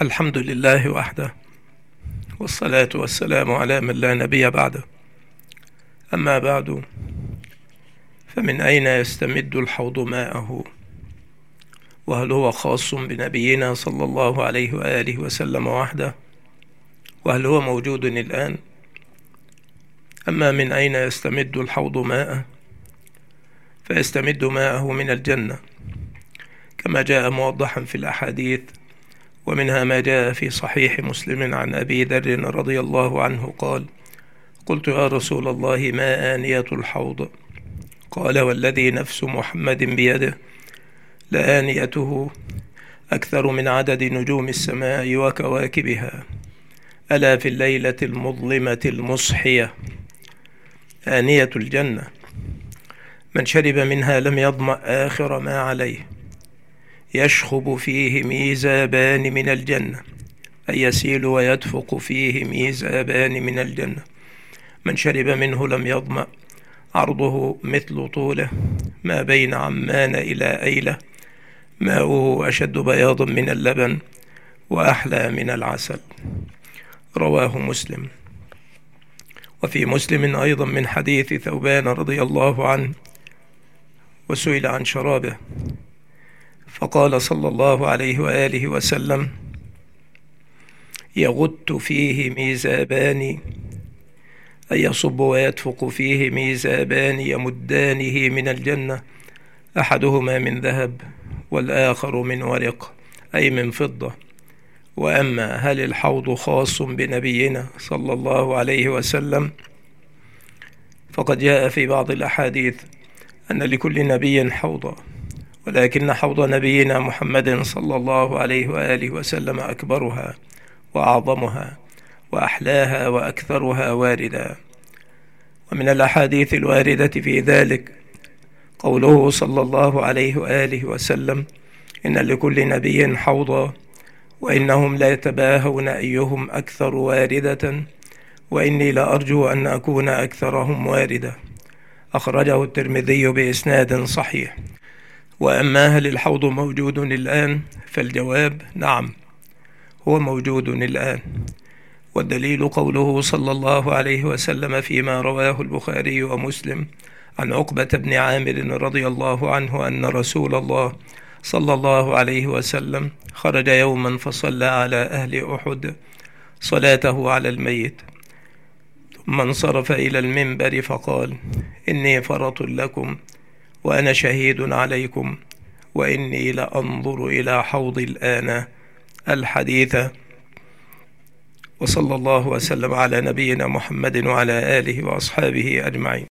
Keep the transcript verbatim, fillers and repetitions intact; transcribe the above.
الحمد لله وحده، والصلاة والسلام على من لا نبي بعده. أما بعد، فمن أين يستمد الحوض ماءه؟ وهل هو خاص بنبينا صلى الله عليه وآله وسلم وحده؟ وهل هو موجود الآن؟ أما من أين يستمد الحوض ماءه؟ فيستمد ماءه من الجنة، كما جاء موضحا في الأحاديث، ومنها ما جاء في صحيح مسلم عن أبي ذر رضي الله عنه قال: قلت يا رسول الله ما آنية الحوض؟ قال: والذي نفس محمد بيده لآنيته أكثر من عدد نجوم السماء وكواكبها، ألا في الليلة المظلمة المصحية. آنية الجنة من شرب منها لم يظمأ آخر ما عليه، يشخب فيه ميزابان من الجنة، أي يسيل ويدفق فيه ميزابان من الجنة. من شرب منه لم يظمأ، عرضه مثل طوله، ما بين عمان إلى أيلة، ماؤه أشد بياضا من اللبن وأحلى من العسل. رواه مسلم. وفي مسلم أيضا من حديث ثوبان رضي الله عنه، وسئل عن شرابه فقال صلى الله عليه وآله وسلم: يغت فيه ميزابان، أي يصب ويدفق فيه ميزابان يمدانه من الجنة، أحدهما من ذهب والآخر من ورق، أي من فضة. وأما هل الحوض خاص بنبينا صلى الله عليه وسلم؟ فقد جاء في بعض الأحاديث أن لكل نبي حوضا، ولكن حوض نبينا محمد صلى الله عليه وآله وسلم أكبرها وأعظمها وأحلاها وأكثرها واردا. ومن الأحاديث الواردة في ذلك قوله صلى الله عليه وآله وسلم: إن لكل نبي حوضا، وإنهم لا يتباهون أيهم أكثر واردة، وإني لأرجو أن أكون أكثرهم واردة. أخرجه الترمذي بإسناد صحيح. وأما هل الحوض موجود الآن؟ فالجواب نعم، هو موجود الآن، والدليل قوله صلى الله عليه وسلم فيما رواه البخاري ومسلم عن عقبة بن عامر رضي الله عنه أن رسول الله صلى الله عليه وسلم خرج يوما فصلى على أهل أحد صلاته على الميت، ثم انصرف إلى المنبر فقال: إني فرط لكم وأنا شهيد عليكم، وإني لأنظر إلى حوض الآن. الحديث. وصلى الله وسلم على نبينا محمد وعلى آله وأصحابه أجمعين.